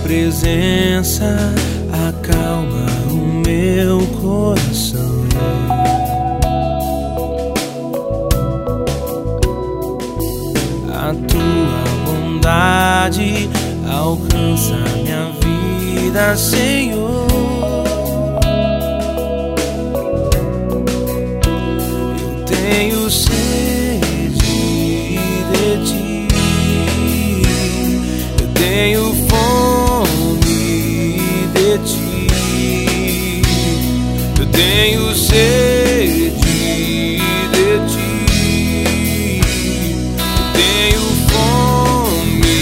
presença acalma o meu coração. A tua bondade alcança minha vida, Senhor. Eu tenho sede de ti, eu tenho fome de ti, eu tenho sede de ti, eu tenho fome.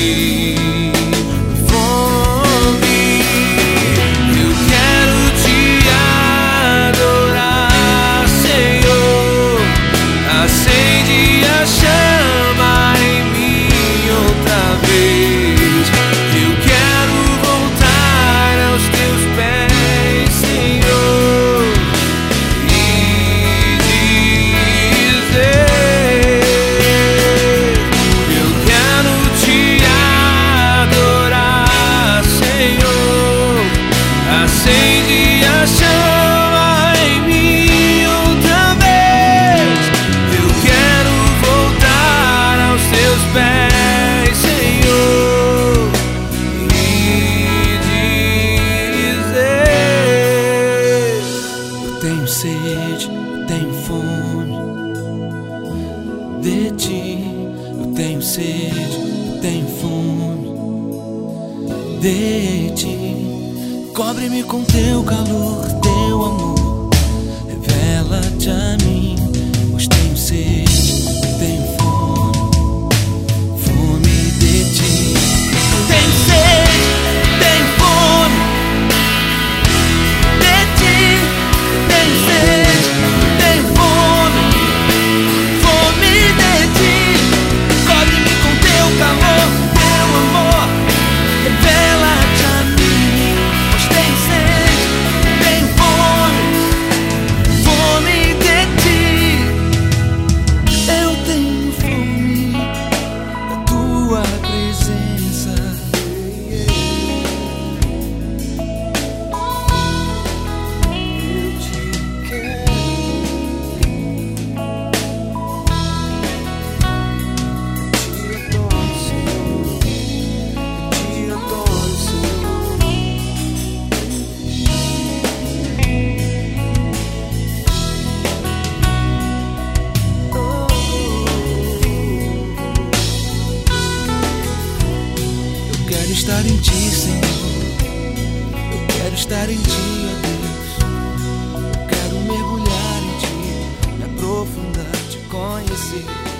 Eu quero te adorar, Senhor. Acende a chama em mim outra vez. Eu quero voltar aos teus pés, Senhor, e dizer: eu quero te adorar, Senhor. Acende a chama em mim outra vez. Eu quero voltar aos teus pés, Senhor, e dizer: eu tenho sede, eu tenho fome de ti. Eu tenho sede, eu tenho fome de ti. Cobre-me com teu calor, teu amor, revela-te a mim, pois tenho sede, tenho fome, fome de ti. Tenho sede, tenho fome de ti. Tenho sede, tenho fome, fome de ti. Cobre-me com teu calor, teu amor, revela-te a mim, pois tenho sede, tenho fome, fome de ti. Eu tenho fome da tua presença. Eu te quero. Eu te adoro, Senhor. Eu te adoro, Senhor. Eu quero estar em ti, Senhor. Eu quero estar em ti, ó Deus. Eu quero mergulhar em ti, me aprofundar, te conhecer.